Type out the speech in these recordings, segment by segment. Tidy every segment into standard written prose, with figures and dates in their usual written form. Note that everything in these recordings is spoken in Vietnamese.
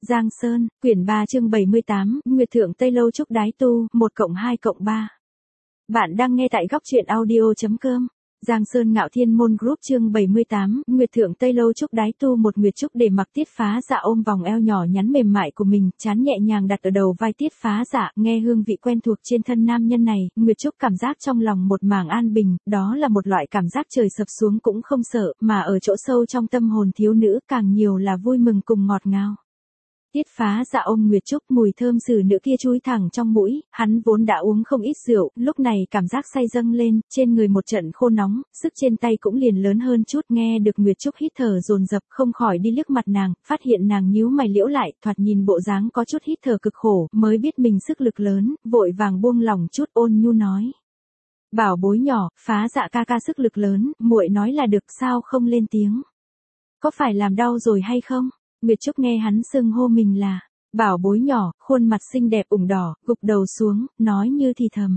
Giang Sơn, quyển 3 chương 78, Nguyệt Thượng Tây Lâu Trúc Đái Tu, 1+2+3. Bạn đang nghe tại góc truyện audio.com. Giang Sơn Ngạo Thiên Môn Group chương 78, Nguyệt Thượng Tây Lâu Trúc Đái Tu. Một Nguyệt Trúc để mặc Tiết Phá Dạ ôm vòng eo nhỏ nhắn mềm mại của mình, trán nhẹ nhàng đặt ở đầu vai Tiết Phá Dạ, nghe hương vị quen thuộc trên thân nam nhân này, Nguyệt Trúc cảm giác trong lòng một mảng an bình, đó là một loại cảm giác trời sập xuống cũng không sợ, mà ở chỗ sâu trong tâm hồn thiếu nữ càng nhiều là vui mừng cùng ngọt ngào. Tiết Phá Dạ ôm Nguyệt Trúc, mùi thơm xử nữ kia chui thẳng trong mũi, hắn vốn đã uống không ít rượu, lúc này cảm giác say dâng lên, trên người một trận khô nóng, sức trên tay cũng liền lớn hơn chút, nghe được Nguyệt Trúc hít thở dồn dập, không khỏi đi liếc mặt nàng, phát hiện nàng nhíu mày liễu lại, thoạt nhìn bộ dáng có chút hít thở cực khổ, mới biết mình sức lực lớn, vội vàng buông lỏng chút, ôn nhu nói: "Bảo bối nhỏ, Phá Dạ ca ca sức lực lớn, muội nói là được, sao không lên tiếng? Có phải làm đau rồi hay không?" Nguyệt Trúc nghe hắn xưng hô mình là bảo bối nhỏ, khuôn mặt xinh đẹp ửng đỏ, gục đầu xuống, nói như thì thầm: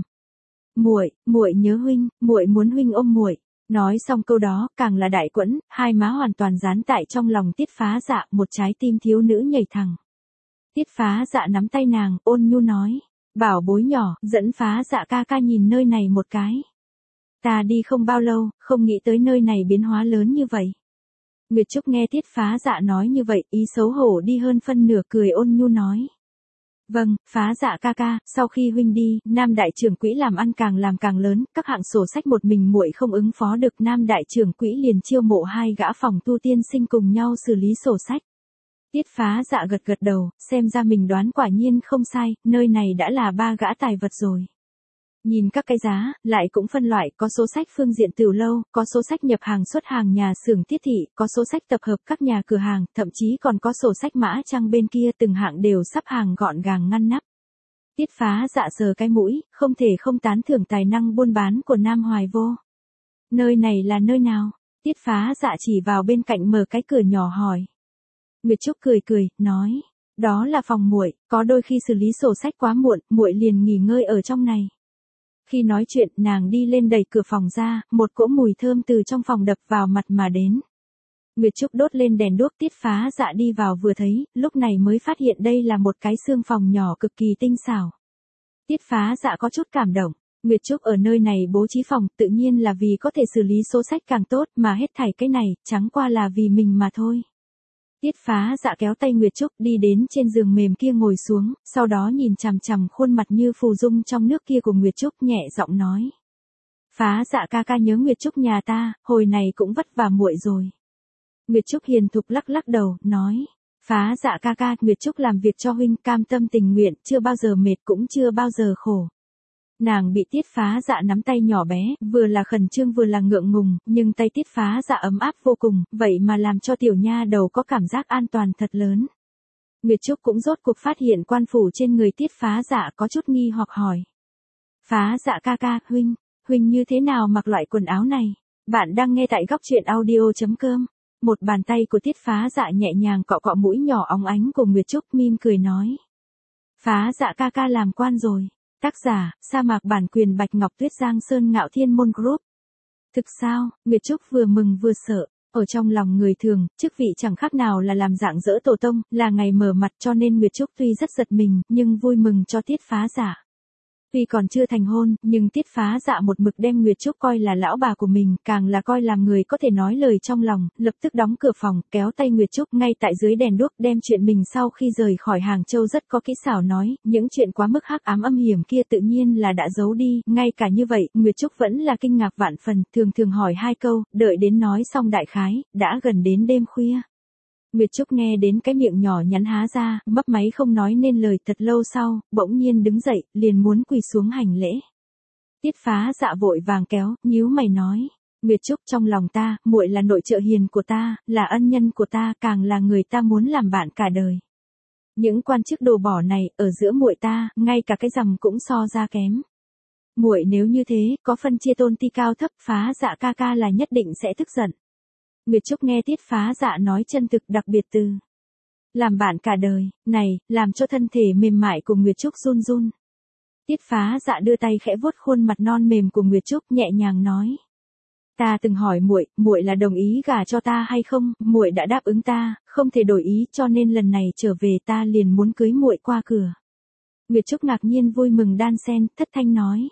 "Muội nhớ huynh, muội muốn huynh ôm muội." Nói xong câu đó, càng là đại quẫn, hai má hoàn toàn dán tại trong lòng Tiết Phá Dạ, một trái tim thiếu nữ nhảy thẳng. Tiết Phá Dạ nắm tay nàng, ôn nhu nói: "Bảo bối nhỏ, dẫn Phá Dạ ca ca nhìn nơi này một cái. Ta đi không bao lâu, không nghĩ tới nơi này biến hóa lớn như vậy." Nguyệt Trúc nghe Tiết Phá Dạ nói như vậy, ý xấu hổ đi hơn phân nửa, cười ôn nhu nói: "Vâng, Phá Dạ ca ca, sau khi huynh đi, Nam đại trưởng quỹ làm ăn càng lớn, các hạng sổ sách một mình muội không ứng phó được, Nam đại trưởng quỹ liền chiêu mộ 2 gã phòng tu tiên sinh cùng nhau xử lý sổ sách." Tiết Phá Dạ gật gật đầu, xem ra mình đoán quả nhiên không sai, nơi này đã là 3 gã tài vật rồi. Nhìn các cái giá, lại cũng phân loại, có số sách phương diện tiểu lâu, có số sách nhập hàng xuất hàng nhà xưởng Tiết thị, có số sách tập hợp các nhà cửa hàng, thậm chí còn có sổ sách Mã Trang bên kia, từng hạng đều sắp hàng gọn gàng ngăn nắp. Tiết Phá Dạ sờ cái mũi, không thể không tán thưởng tài năng buôn bán của Nam Hoài Vô. "Nơi này là nơi nào?" Tiết Phá Dạ chỉ vào bên cạnh mở cái cửa nhỏ hỏi. Nguyệt Trúc cười, nói: "Đó là phòng muội, có đôi khi xử lý sổ sách quá muộn, muội liền nghỉ ngơi ở trong này." Khi nói chuyện, nàng đi lên đẩy cửa phòng ra, một cỗ mùi thơm từ trong phòng đập vào mặt mà đến. Nguyệt Trúc đốt lên đèn đuốc, Tiết Phá Dạ đi vào vừa thấy, lúc này mới phát hiện đây là một cái xương phòng nhỏ cực kỳ tinh xảo. Tiết Phá Dạ có chút cảm động. Nguyệt Trúc ở nơi này bố trí phòng, tự nhiên là vì có thể xử lý số sách càng tốt, mà hết thảy cái này, chẳng qua là vì mình mà thôi. Tiết Phá Dạ kéo tay Nguyệt Trúc đi đến trên giường mềm kia ngồi xuống, sau đó nhìn chằm chằm khuôn mặt như phù dung trong nước kia của Nguyệt Trúc, nhẹ giọng nói: "Phá Dạ ca ca nhớ Nguyệt Trúc nhà ta, hồi này cũng vất vả muội rồi." Nguyệt Trúc hiền thục lắc đầu, nói: "Phá Dạ ca ca, Nguyệt Trúc làm việc cho huynh cam tâm tình nguyện, chưa bao giờ mệt cũng chưa bao giờ khổ." Nàng bị Tiết Phá Dạ nắm tay nhỏ bé, vừa là khẩn trương vừa là ngượng ngùng, nhưng tay Tiết Phá Dạ ấm áp vô cùng, vậy mà làm cho tiểu nha đầu có cảm giác an toàn thật lớn. Nguyệt Trúc cũng rốt cuộc phát hiện quan phủ trên người Tiết Phá Dạ, có chút nghi hoặc hỏi: "Phá Dạ ca ca, huynh như thế nào mặc loại quần áo này?" Bạn đang nghe tại góc truyện audio.com. Một bàn tay của Tiết Phá Dạ nhẹ nhàng cọ cọ mũi nhỏ óng ánh của Nguyệt Trúc, mỉm cười nói: "Phá Dạ ca ca làm quan rồi." Tác giả, sa mạc bản quyền Bạch Ngọc Tuyết. Giang Sơn Ngạo Thiên Môn Group. Thực sao? Nguyệt Trúc vừa mừng vừa sợ. Ở trong lòng người thường, chức vị chẳng khác nào là làm rạng rỡ tổ tông, là ngày mở mặt, cho nên Nguyệt Trúc tuy rất giật mình, nhưng vui mừng cho Tiết Phá Dạ. Tuy còn chưa thành hôn, nhưng Tiết Phá Dạ một mực đem Nguyệt Trúc coi là lão bà của mình, càng là coi làm người có thể nói lời trong lòng, lập tức đóng cửa phòng, kéo tay Nguyệt Trúc ngay tại dưới đèn đuốc, đem chuyện mình sau khi rời khỏi Hàng Châu rất có kỹ xảo nói, những chuyện quá mức hắc ám âm hiểm kia tự nhiên là đã giấu đi, ngay cả như vậy, Nguyệt Trúc vẫn là kinh ngạc vạn phần, thường hỏi 2 câu, đợi đến nói xong đại khái, đã gần đến đêm khuya. Nguyệt Trúc nghe đến cái miệng nhỏ nhắn há ra, mấp máy không nói nên lời, thật lâu sau, bỗng nhiên đứng dậy, liền muốn quỳ xuống hành lễ. Tiết Phá Dạ vội vàng kéo, nhíu mày nói: "Nguyệt Trúc, trong lòng ta, muội là nội trợ hiền của ta, là ân nhân của ta, càng là người ta muốn làm bạn cả đời. Những quan chức đồ bỏ này, ở giữa muội ta, ngay cả cái rằm cũng so ra kém. Muội nếu như thế, có phân chia tôn ti cao thấp, Phá Dạ ca ca là nhất định sẽ tức giận." Nguyệt Trúc nghe Tiết Phá Dạ nói chân thực, đặc biệt từ làm bạn cả đời, này, làm cho thân thể mềm mại của Nguyệt Trúc run run. Tiết Phá Dạ đưa tay khẽ vuốt khuôn mặt non mềm của Nguyệt Trúc, nhẹ nhàng nói: Ta từng hỏi muội, muội là đồng ý gả cho ta hay không? Muội đã đáp ứng ta, không thể đổi ý, cho nên lần này trở về ta liền muốn cưới muội qua cửa. Nguyệt Trúc ngạc nhiên vui mừng đan xen, thất thanh nói.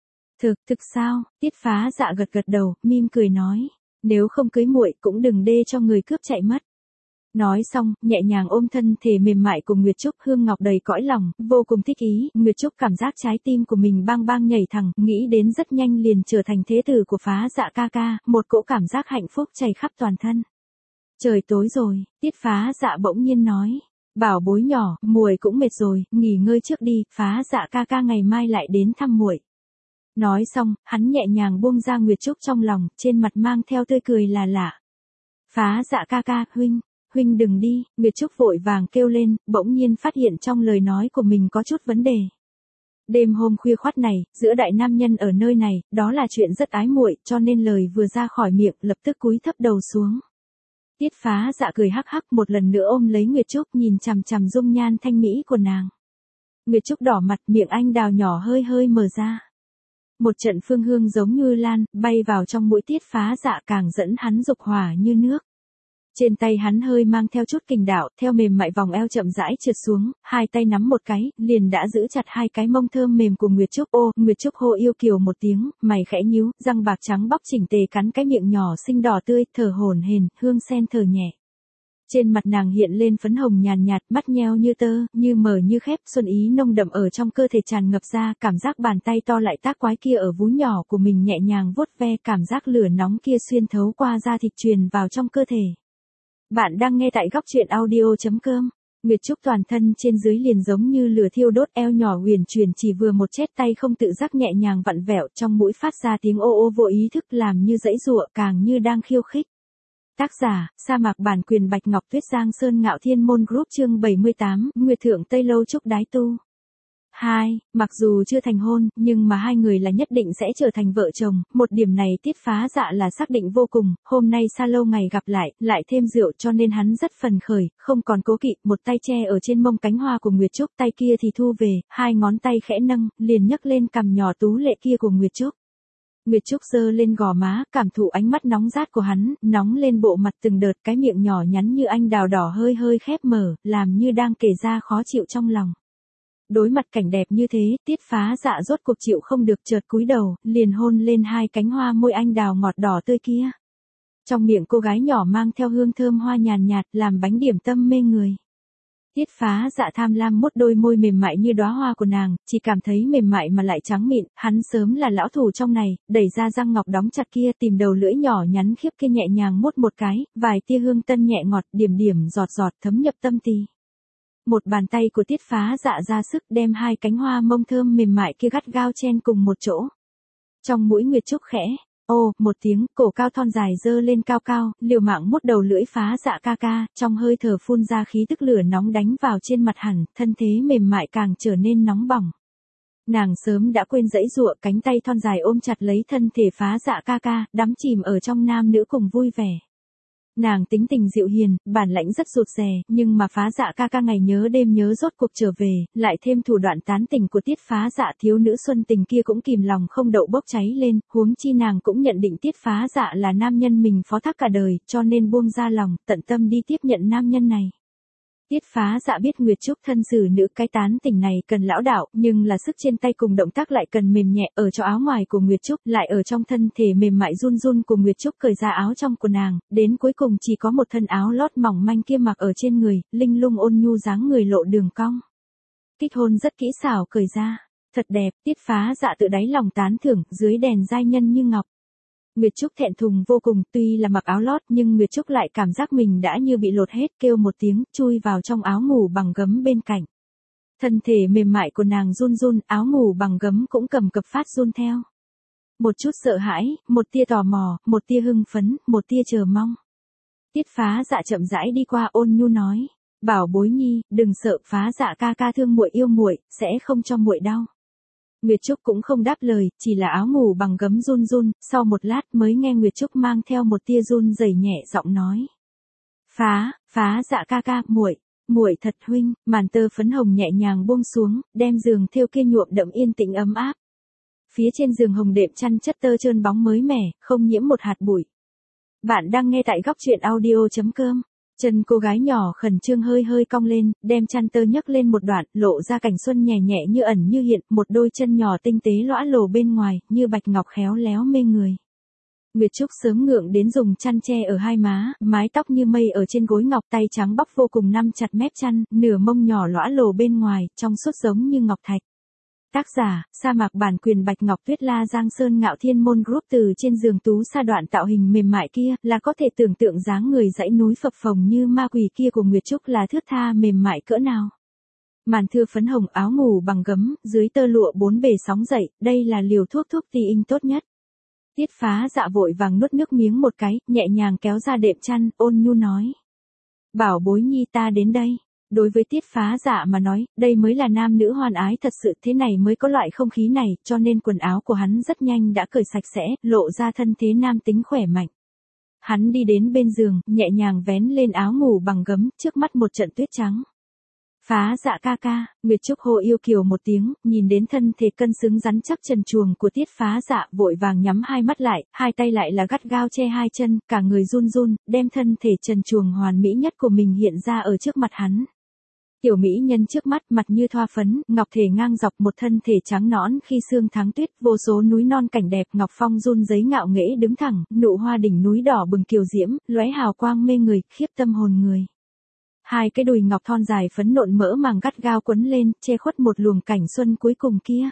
Thực sao? Tiết Phá Dạ gật gật đầu, mỉm cười nói, nếu không cưới muội cũng đừng đê cho người cướp chạy mất. Nói xong, nhẹ nhàng ôm thân thể mềm mại của Nguyệt Trúc, Hương Ngọc đầy cõi lòng, vô cùng thích ý, Nguyệt Trúc cảm giác trái tim của mình bang bang nhảy thẳng, nghĩ đến rất nhanh liền trở thành thế tử của Phá Dạ ca ca, một cỗ cảm giác hạnh phúc chảy khắp toàn thân. Trời tối rồi, Tiết Phá Dạ bỗng nhiên nói, bảo bối nhỏ, muội cũng mệt rồi, nghỉ ngơi trước đi, Phá Dạ ca ca ngày mai lại đến thăm muội. Nói xong, hắn nhẹ nhàng buông ra Nguyệt Trúc trong lòng, trên mặt mang theo tươi cười là lạ. Phá Dạ ca ca, huynh đừng đi, Nguyệt Trúc vội vàng kêu lên, bỗng nhiên phát hiện trong lời nói của mình có chút vấn đề. Đêm hôm khuya khoắt này, giữa đại nam nhân ở nơi này, đó là chuyện rất ái muội, cho nên lời vừa ra khỏi miệng, lập tức cúi thấp đầu xuống. Tiết Phá Dạ cười hắc hắc một lần nữa ôm lấy Nguyệt Trúc, nhìn chằm chằm dung nhan thanh mỹ của nàng. Nguyệt Trúc đỏ mặt, miệng anh đào nhỏ hơi hơi mở ra. Một trận phương hương giống như lan, bay vào trong mũi Tiết Phá Dạ càng dẫn hắn dục hỏa như nước. Trên tay hắn hơi mang theo chút kình đạo, theo mềm mại vòng eo chậm rãi trượt xuống, hai tay nắm một cái, liền đã giữ chặt hai cái mông thơm mềm của Nguyệt Trúc. Ô, Nguyệt Trúc hô yêu kiều một tiếng, mày khẽ nhíu, răng bạc trắng bóc chỉnh tề cắn cái miệng nhỏ xinh đỏ tươi, thở hổn hển, hương sen thở nhẹ. Trên mặt nàng hiện lên phấn hồng nhàn nhạt, mắt nheo như tơ, như mờ như khép, xuân ý nồng đậm ở trong cơ thể tràn ngập ra, cảm giác bàn tay to lại tác quái kia ở vú nhỏ của mình nhẹ nhàng vuốt ve, cảm giác lửa nóng kia xuyên thấu qua da thịt truyền vào trong cơ thể. Bạn đang nghe tại góc truyện audio.com. Nguyệt Trúc toàn thân trên dưới liền giống như lửa thiêu đốt, eo nhỏ huyền chuyển chỉ vừa một chết tay không tự giác nhẹ nhàng vặn vẹo, trong mũi phát ra tiếng ô ô vô ý thức làm như dãy giụa, càng như đang khiêu khích. Tác giả, sa mạc bản quyền Bạch Ngọc Tuyết, Giang Sơn Ngạo Thiên Môn Group, chương 78, Nguyệt Thượng Tây Lâu Trúc Đái Tu. 2. Mặc dù chưa thành hôn, nhưng mà hai người là nhất định sẽ trở thành vợ chồng, một điểm này Tiết Phá Dạ là xác định vô cùng, hôm nay xa lâu ngày gặp lại thêm rượu cho nên hắn rất phấn khởi, không còn cố kỵ, một tay che ở trên mông cánh hoa của Nguyệt Trúc, tay kia thì thu về, hai ngón tay khẽ nâng, liền nhấc lên cằm nhỏ tú lệ kia của Nguyệt Trúc. Nguyệt Trúc giơ lên gò má, cảm thụ ánh mắt nóng rát của hắn, nóng lên bộ mặt từng đợt, cái miệng nhỏ nhắn như anh đào đỏ hơi hơi khép mở, làm như đang kể ra khó chịu trong lòng. Đối mặt cảnh đẹp như thế, Tiết Phá Dạ rốt cuộc chịu không được, chợt cúi đầu, liền hôn lên hai cánh hoa môi anh đào ngọt đỏ tươi kia. Trong miệng cô gái nhỏ mang theo hương thơm hoa nhàn nhạt, làm bánh điểm tâm mê người. Tiết Phá Dạ tham lam mút đôi môi mềm mại như đóa hoa của nàng, chỉ cảm thấy mềm mại mà lại trắng mịn, hắn sớm là lão thủ trong này, đẩy ra răng ngọc đóng chặt kia, tìm đầu lưỡi nhỏ nhắn khiếp kia nhẹ nhàng mút một cái, vài tia hương tân nhẹ ngọt, điểm điểm giọt giọt thấm nhập tâm tỳ. Một bàn tay của Tiết Phá Dạ ra sức đem hai cánh hoa mông thơm mềm mại kia gắt gao chen cùng một chỗ. Trong mũi Nguyệt Trúc khẽ, ô, một tiếng, cổ cao thon dài dơ lên cao cao, liều mạng mút đầu lưỡi Phá Dạ ca ca, trong hơi thở phun ra khí tức lửa nóng đánh vào trên mặt hẳn, thân thế mềm mại càng trở nên nóng bỏng. Nàng sớm đã quên dãy giụa, cánh tay thon dài ôm chặt lấy thân thể Phá Dạ ca ca, đắm chìm ở trong nam nữ cùng vui vẻ. Nàng tính tình dịu hiền, bản lãnh rất rụt rè, nhưng mà Phá Dạ ca ca ngày nhớ đêm nhớ rốt cuộc trở về, lại thêm thủ đoạn tán tình của Tiết Phá Dạ, thiếu nữ xuân tình kia cũng kìm lòng không đậu bốc cháy lên, huống chi nàng cũng nhận định Tiết Phá Dạ là nam nhân mình phó thác cả đời, cho nên buông ra lòng, tận tâm đi tiếp nhận nam nhân này. Tiết Phá Dạ biết Nguyệt Trúc thân xử nữ, cái tán tình này cần lão đạo, nhưng là sức trên tay cùng động tác lại cần mềm nhẹ, ở cho áo ngoài của Nguyệt Trúc, lại ở trong thân thể mềm mại run run của Nguyệt Trúc cởi ra áo trong của nàng, đến cuối cùng chỉ có một thân áo lót mỏng manh kia mặc ở trên người, linh lung ôn nhu dáng người lộ đường cong. Kích hôn rất kỹ xảo cởi ra, thật đẹp, Tiết Phá Dạ tự đáy lòng tán thưởng, dưới đèn giai nhân như ngọc. Nguyệt Trúc thẹn thùng vô cùng, tuy là mặc áo lót nhưng Nguyệt Trúc lại cảm giác mình đã như bị lột hết, kêu một tiếng, chui vào trong áo ngủ bằng gấm bên cạnh. Thân thể mềm mại của nàng run run, áo ngủ bằng gấm cũng cầm cập phát run theo. Một chút sợ hãi, một tia tò mò, một tia hưng phấn, một tia chờ mong. Tiết Phá Dạ chậm rãi đi qua, ôn nhu nói, bảo bối nhi, đừng sợ, Phá Dạ ca ca thương muội yêu muội, sẽ không cho muội đau. Nguyệt Trúc cũng không đáp lời, chỉ là áo ngủ bằng gấm run run, sau một lát mới nghe Nguyệt Trúc mang theo một tia run rẩy nhẹ giọng nói. Phá Dạ ca ca, muội thật huynh, màn tơ phấn hồng nhẹ nhàng buông xuống, đem giường thêu kia nhuộm đậm yên tĩnh ấm áp. Phía trên giường hồng đệm chăn chất tơ trơn bóng mới mẻ, không nhiễm một hạt bụi. Bạn đang nghe tại góc truyện audio.com. Chân cô gái nhỏ khẩn trương hơi hơi cong lên, đem chăn tơ nhấc lên một đoạn, lộ ra cảnh xuân nhẹ nhẹ như ẩn như hiện, một đôi chân nhỏ tinh tế lõa lồ bên ngoài, như bạch ngọc khéo léo mê người. Nguyệt Trúc sớm ngượng đến dùng chăn che ở hai má, mái tóc như mây ở trên gối ngọc, tay trắng bóc vô cùng nắm chặt mép chăn, nửa mông nhỏ lõa lồ bên ngoài, trong suốt giống như ngọc thạch. Tác giả, sa mạc bản quyền Bạch Ngọc Tuyết La Giang Sơn Ngạo Thiên Môn Group. Từ trên giường tú sa đoạn tạo hình mềm mại kia, là có thể tưởng tượng dáng người dãy núi phập phồng như ma quỷ kia của Nguyệt Trúc là thướt tha mềm mại cỡ nào. Màn thưa phấn hồng, áo ngủ bằng gấm, dưới tơ lụa bốn bề sóng dậy, đây là liều thuốc tì in tốt nhất. Tiết Phá Dạ vội vàng nuốt nước miếng một cái, nhẹ nhàng kéo ra đệm chăn, ôn nhu nói: "Bảo bối nhi ta đến đây." Đối với Tiết Phá Dạ mà nói, đây mới là nam nữ hoan ái thật sự, thế này mới có loại không khí này, cho nên quần áo của hắn rất nhanh đã cởi sạch sẽ, lộ ra thân thế nam tính khỏe mạnh. Hắn đi đến bên giường, nhẹ nhàng vén lên áo ngủ bằng gấm, trước mắt một trận tuyết trắng. "Phá Dạ ca ca." Nguyệt Trúc hô yêu kiều một tiếng, nhìn đến thân thể cân xứng rắn chắc trần truồng của Tiết Phá Dạ, vội vàng nhắm hai mắt lại, hai tay lại là gắt gao che hai chân, cả người run run, đem thân thể trần truồng hoàn mỹ nhất của mình hiện ra ở trước mặt hắn. Tiểu mỹ nhân trước mắt, mặt như thoa phấn, ngọc thể ngang dọc, một thân thể trắng nõn khi sương tháng tuyết, vô số núi non cảnh đẹp, ngọc phong run giấy ngạo nghễ đứng thẳng, nụ hoa đỉnh núi đỏ bừng kiều diễm, lóe hào quang mê người, khiếp tâm hồn người. Hai cái đùi ngọc thon dài phấn nộn mỡ màng gắt gao quấn lên, che khuất một luồng cảnh xuân cuối cùng kia.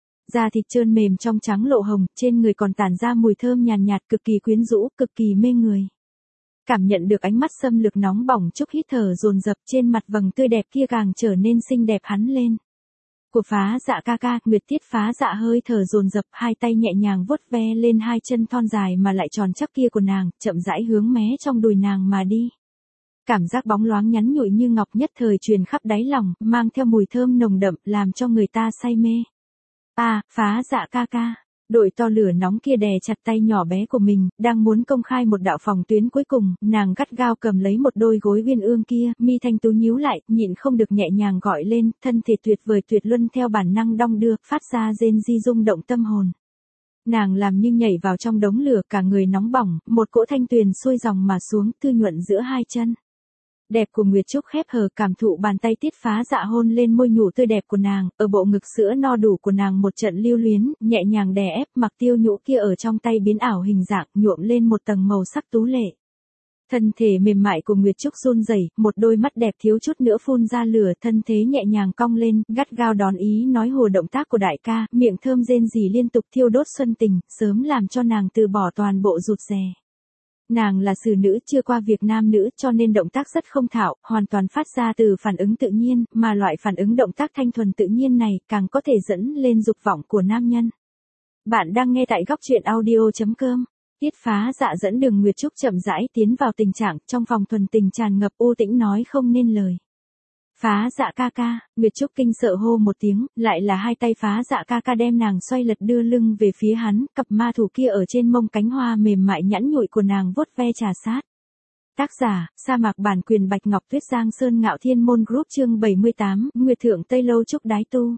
Da thịt trơn mềm trong trắng lộ hồng, trên người còn tản ra mùi thơm nhàn nhạt, cực kỳ quyến rũ, cực kỳ mê người. Cảm nhận được ánh mắt xâm lược nóng bỏng, Trúc hít thở dồn dập, trên mặt vầng tươi đẹp kia càng trở nên xinh đẹp hẳn lên. Của Phá Dạ ca ca, Nguyệt Tiết Phá Dạ hơi thở dồn dập, hai tay nhẹ nhàng vuốt ve lên hai chân thon dài mà lại tròn chắc kia của nàng, chậm rãi hướng mé trong đùi nàng mà đi. Cảm giác bóng loáng nhắn nhụi như ngọc nhất thời truyền khắp đáy lòng, mang theo mùi thơm nồng đậm, làm cho người ta say mê. Phá Dạ ca ca. Đội to lửa nóng kia đè chặt tay nhỏ bé của mình, đang muốn công khai một đạo phòng tuyến cuối cùng, nàng gắt gao cầm lấy một đôi gối uyên ương kia, mi thanh tú nhíu lại, nhịn không được nhẹ nhàng gọi lên, thân thể tuyệt vời tuyệt luân theo bản năng đong đưa, phát ra rên ri rung động tâm hồn. Nàng làm như nhảy vào trong đống lửa, cả người nóng bỏng, một cỗ thanh tuyền xuôi dòng mà xuống, thư nhuận giữa hai chân. Đẹp của Nguyệt Trúc khép hờ, cảm thụ bàn tay Tiết Phá Dạ hôn lên môi nhũ tươi đẹp của nàng, ở bộ ngực sữa no đủ của nàng một trận lưu luyến, nhẹ nhàng đè ép, mặc tiêu nhũ kia ở trong tay biến ảo hình dạng, nhuộm lên một tầng màu sắc tú lệ. Thân thể mềm mại của Nguyệt Trúc run rẩy, một đôi mắt đẹp thiếu chút nữa phun ra lửa, thân thế nhẹ nhàng cong lên, gắt gao đón ý nói hùa động tác của đại ca, miệng thơm rên rỉ liên tục thiêu đốt xuân tình, sớm làm cho nàng từ bỏ toàn bộ rụt rè. Nàng là xử nữ, chưa qua việc nam nữ, cho nên động tác rất không thạo, hoàn toàn phát ra từ phản ứng tự nhiên, mà loại phản ứng động tác thanh thuần tự nhiên này, càng có thể dẫn lên dục vọng của nam nhân. Bạn đang nghe tại góc truyện audio.com. Tiết Phá Dạ dẫn đường Nguyệt Trúc chậm rãi tiến vào tình trạng, trong phòng thuần tình tràn ngập u tĩnh nói không nên lời. "Phá Dạ ca ca." Nguyệt Trúc kinh sợ hô một tiếng, lại là hai tay Phá Dạ ca ca đem nàng xoay lật đưa lưng về phía hắn, cặp ma thủ kia ở trên mông cánh hoa mềm mại nhẵn nhụi của nàng vuốt ve trà sát. Tác giả, sa mạc bản quyền Bạch Ngọc Tuyết Giang Sơn Ngạo Thiên Môn Group. Chương 78, Nguyệt Thượng Tây Lâu Trúc Đái Tu.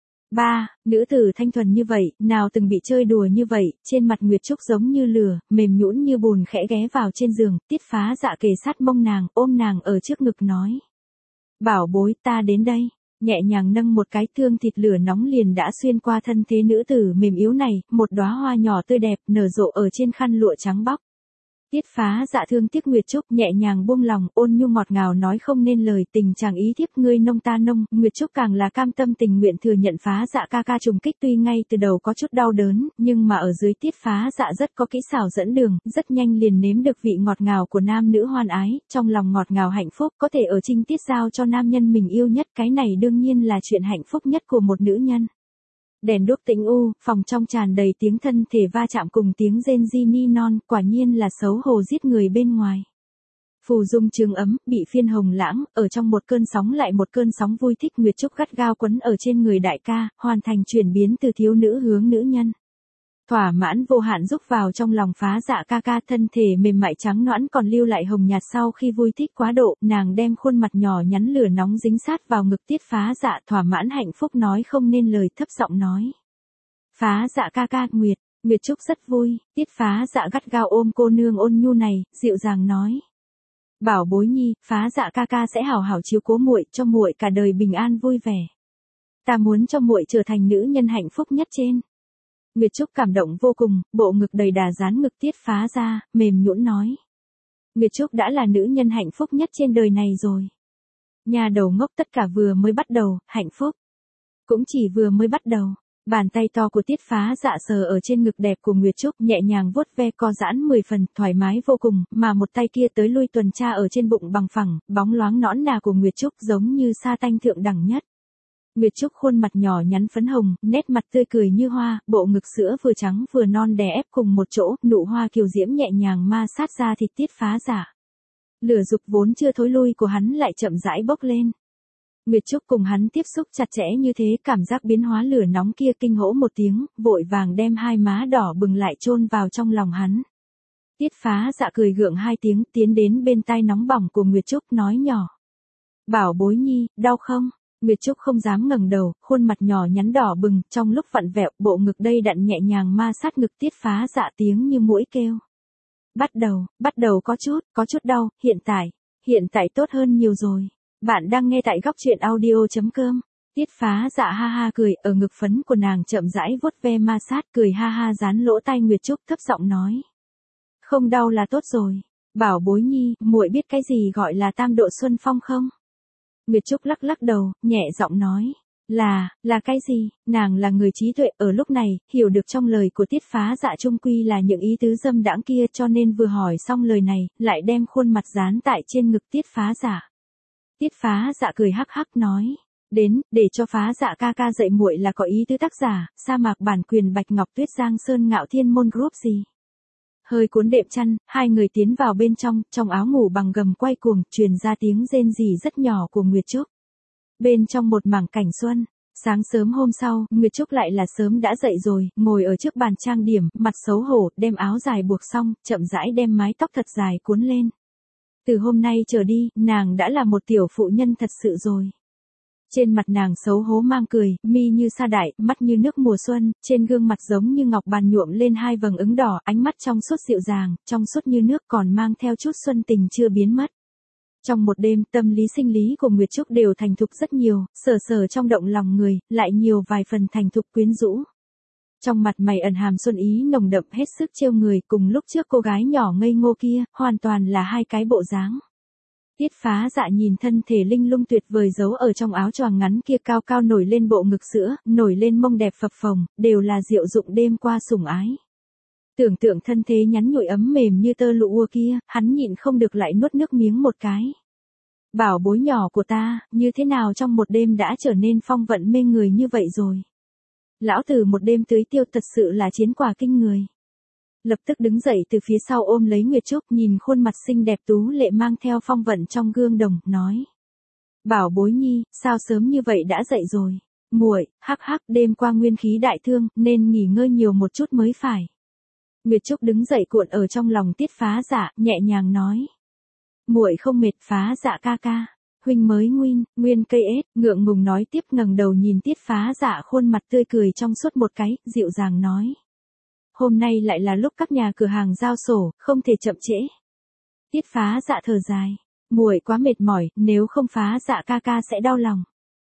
Nữ tử thanh thuần như vậy, nào từng bị chơi đùa như vậy, trên mặt Nguyệt Trúc giống như lửa, mềm nhũn như bùn khẽ ghé vào trên giường, Tiết Phá Dạ kề sát mông nàng, ôm nàng ở trước ngực nói: "Bảo bối ta đến đây." Nhẹ nhàng nâng một cái, thương thịt lửa nóng liền đã xuyên qua thân thế nữ tử mềm yếu này, một đóa hoa nhỏ tươi đẹp nở rộ ở trên khăn lụa trắng bóc. Tiết Phá Dạ thương tiếc Nguyệt Trúc, nhẹ nhàng buông lòng, ôn nhu ngọt ngào nói không nên lời, tình chàng ý thiếp ngươi nông ta nông. Nguyệt Trúc càng là cam tâm tình nguyện thừa nhận Phá Dạ ca ca trùng kích, tuy ngay từ đầu có chút đau đớn, nhưng mà ở dưới Tiết Phá Dạ rất có kỹ xảo dẫn đường, rất nhanh liền nếm được vị ngọt ngào của nam nữ hoan ái, trong lòng ngọt ngào hạnh phúc, có thể ở trinh tiết giao cho nam nhân mình yêu nhất, cái này đương nhiên là chuyện hạnh phúc nhất của một nữ nhân. Đèn đuốc tĩnh u, phòng trong tràn đầy tiếng thân thể va chạm cùng tiếng rên ri ni non, quả nhiên là xấu hổ giết người bên ngoài. Phù dung trường ấm, bị phiên hồng lãng, ở trong một cơn sóng lại một cơn sóng vui thích, Nguyệt Trúc gắt gao quấn ở trên người đại ca, hoàn thành chuyển biến từ thiếu nữ hướng nữ nhân. Thỏa mãn vô hạn rúc vào trong lòng Phá Dạ ca ca, thân thể mềm mại trắng nõn còn lưu lại hồng nhạt, sau khi vui thích quá độ, nàng đem khuôn mặt nhỏ nhắn lửa nóng dính sát vào ngực Tiết Phá Dạ, thỏa mãn hạnh phúc nói không nên lời, thấp giọng nói: Phá Dạ ca ca, Nguyệt Trúc rất vui, Tiết Phá Dạ gắt gao ôm cô nương ôn nhu này, dịu dàng nói. Bảo bối nhi, Phá Dạ ca ca sẽ hảo hảo chiếu cố muội, cho muội cả đời bình an vui vẻ. Ta muốn cho muội trở thành nữ nhân hạnh phúc nhất trên. Nguyệt Trúc cảm động vô cùng, bộ ngực đầy đà dán ngực Tiết Phá Dạ, mềm nhũn nói. Nguyệt Trúc đã là nữ nhân hạnh phúc nhất trên đời này rồi. Nhà đầu ngốc, tất cả vừa mới bắt đầu, hạnh phúc. Cũng chỉ vừa mới bắt đầu. Bàn tay to của Tiết Phá Dạ sờ ở trên ngực đẹp của Nguyệt Trúc, nhẹ nhàng vuốt ve co giãn 10 phần, thoải mái vô cùng, mà một tay kia tới lui tuần tra ở trên bụng bằng phẳng, bóng loáng nõn nà của Nguyệt Trúc giống như sa tanh thượng đẳng nhất. Nguyệt Trúc khuôn mặt nhỏ nhắn phấn hồng, nét mặt tươi cười như hoa, bộ ngực sữa vừa trắng vừa non đè ép cùng một chỗ, nụ hoa kiều diễm nhẹ nhàng ma sát ra thịt Tiết Phá Dạ. Lửa dục vốn chưa thối lui của hắn lại chậm rãi bốc lên. Nguyệt Trúc cùng hắn tiếp xúc chặt chẽ như thế, cảm giác biến hóa lửa nóng kia kinh hỗ một tiếng, vội vàng đem hai má đỏ bừng lại chôn vào trong lòng hắn. Tiết Phá Dạ cười gượng hai tiếng, tiến đến bên tai nóng bỏng của Nguyệt Trúc nói nhỏ. Bảo bối nhi, đau không? Nguyệt Trúc không dám ngẩng đầu, khuôn mặt nhỏ nhắn đỏ bừng, trong lúc vặn vẹo, bộ ngực đầy đặn nhẹ nhàng ma sát ngực Tiết Phá Dạ tiếng như mũi kêu. Bắt đầu có chút đau, hiện tại tốt hơn nhiều rồi. Bạn đang nghe tại góc truyện audio.com. Tiết Phá Dạ ha ha cười, ở ngực phấn của nàng chậm rãi vuốt ve ma sát, cười ha ha dán lỗ tai Nguyệt Trúc thấp giọng nói. Không đau là tốt rồi. Bảo bối nhi, muội biết cái gì gọi là tam độ xuân phong không? Nguyệt Trúc lắc lắc đầu, nhẹ giọng nói. Là cái gì? Nàng là người trí tuệ, ở lúc này, hiểu được trong lời của Tiết Phá Dạ trung quy là những ý tứ dâm đãng kia, cho nên vừa hỏi xong lời này, lại đem khuôn mặt dán tại trên ngực Tiết Phá Dạ. Tiết Phá Dạ cười hắc hắc nói. Để cho Phá Dạ ca ca dạy muội là có ý tứ tác giả, sa mạc bản quyền Bạch Ngọc Tuyết Giang Sơn Ngạo Thiên Môn Group gì. Hơi cuốn đệm chăn, hai người tiến vào bên trong áo ngủ bằng gầm quay cuồng, truyền ra tiếng rên rỉ rất nhỏ của Nguyệt Trúc. Bên trong một mảng cảnh xuân, sáng sớm hôm sau, Nguyệt Trúc lại là sớm đã dậy rồi, ngồi ở trước bàn trang điểm, mặt xấu hổ, đem áo dài buộc xong, chậm rãi đem mái tóc thật dài cuốn lên. Từ hôm nay trở đi, nàng đã là một tiểu phụ nhân thật sự rồi. Trên mặt nàng xấu hố mang cười, mi như sa đại, mắt như nước mùa xuân, trên gương mặt giống như ngọc bàn nhuộm lên hai vầng ứng đỏ, ánh mắt trong suốt dịu dàng, trong suốt như nước còn mang theo chút xuân tình chưa biến mất. Trong một đêm, tâm lý sinh lý của Nguyệt Trúc đều thành thục rất nhiều, sờ trong động lòng người, lại nhiều vài phần thành thục quyến rũ. Trong mặt mày ẩn hàm xuân ý nồng đậm hết sức trêu người, cùng lúc trước cô gái nhỏ ngây ngô kia, hoàn toàn là hai cái bộ dáng. Tiết Phá Dạ nhìn thân thể linh lung tuyệt vời giấu ở trong áo choàng ngắn kia cao cao nổi lên bộ ngực sữa, nổi lên mông đẹp phập phồng, đều là diệu dụng đêm qua sủng ái. Tưởng tượng thân thế nhắn nhủi ấm mềm như tơ lụa kia, hắn nhịn không được lại nuốt nước miếng một cái. Bảo bối nhỏ của ta, như thế nào trong một đêm đã trở nên phong vận mê người như vậy rồi. Lão tử một đêm tưới tiêu thật sự là chiến quả kinh người. Lập tức đứng dậy từ phía sau ôm lấy Nguyệt Trúc, nhìn khuôn mặt xinh đẹp tú lệ mang theo phong vận trong gương đồng, nói. Bảo bối nhi, sao sớm như vậy đã dậy rồi. Muội, hắc hắc, đêm qua nguyên khí đại thương, nên nghỉ ngơi nhiều một chút mới phải. Nguyệt Trúc đứng dậy cuộn ở trong lòng Tiết Phá Dạ, nhẹ nhàng nói. Muội không mệt Phá Dạ ca ca. Huynh mới nguyên cây ếch, ngượng ngùng nói tiếp, ngẩng đầu nhìn Tiết Phá Dạ khuôn mặt tươi cười trong suốt một cái, dịu dàng nói. Hôm nay lại là lúc các nhà cửa hàng giao sổ, không thể chậm trễ. Tiết Phá Dạ thở dài. Muội quá mệt mỏi, nếu không Phá Dạ ca ca sẽ đau lòng.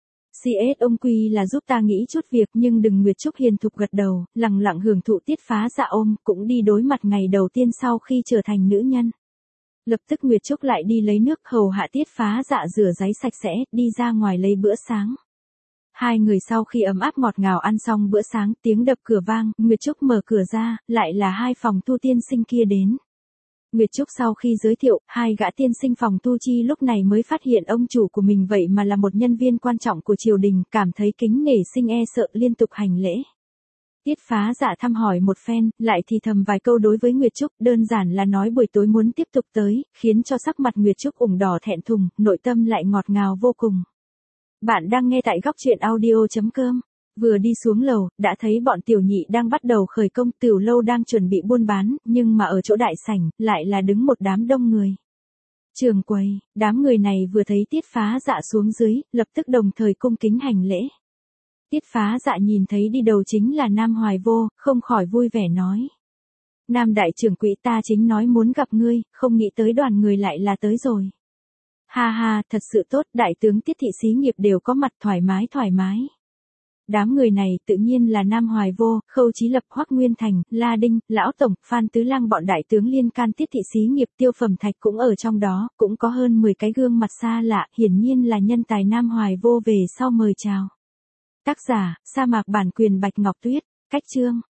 CS ông quy là giúp ta nghĩ chút việc, nhưng đừng. Nguyệt Trúc hiền thục gật đầu, lặng lặng hưởng thụ Tiết Phá Dạ ôm, cũng đi đối mặt ngày đầu tiên sau khi trở thành nữ nhân. Lập tức Nguyệt Trúc lại đi lấy nước hầu hạ Tiết Phá Dạ rửa ráy sạch sẽ, đi ra ngoài lấy bữa sáng. Hai người sau khi ấm áp ngọt ngào ăn xong bữa sáng, tiếng đập cửa vang, Nguyệt Trúc mở cửa ra, lại là hai phòng tu tiên sinh kia đến. Nguyệt Trúc sau khi giới thiệu, hai gã tiên sinh phòng tu chi lúc này mới phát hiện ông chủ của mình vậy mà là một nhân viên quan trọng của triều đình, cảm thấy kính nể sinh e sợ, liên tục hành lễ. Tiết Phá Dạ thăm hỏi một phen, lại thì thầm vài câu đối với Nguyệt Trúc, đơn giản là nói buổi tối muốn tiếp tục tới, khiến cho sắc mặt Nguyệt Trúc ửng đỏ thẹn thùng, nội tâm lại ngọt ngào vô cùng. Bạn đang nghe tại góc truyện audio.com. Vừa đi xuống lầu, đã thấy bọn tiểu nhị đang bắt đầu khởi công, tiểu lâu đang chuẩn bị buôn bán, nhưng mà ở chỗ đại sảnh, lại là đứng một đám đông người. Trường quầy, đám người này vừa thấy Tiết Phá Dạ xuống dưới, lập tức đồng thời cung kính hành lễ. Tiết Phá Dạ nhìn thấy đi đầu chính là Nam Hoài Vô, không khỏi vui vẻ nói. Nam đại trưởng quỹ ta chính nói muốn gặp ngươi, không nghĩ tới đoàn người lại là tới rồi. Ha ha, thật sự tốt, đại tướng Tiết thị xí nghiệp đều có mặt thoải mái. Đám người này tự nhiên là Nam Hoài Vô, Khâu Chí Lập, Hoắc Nguyên Thành, La Đinh, Lão Tổng, Phan Tứ Lang bọn đại tướng liên can Tiết thị xí nghiệp. Tiêu Phẩm Thạch cũng ở trong đó, cũng có hơn 10 cái gương mặt xa lạ, hiển nhiên là nhân tài Nam Hoài Vô về sau mời chào. Tác giả, Sa mạc bản quyền Bạch Ngọc Tuyết, cách chương.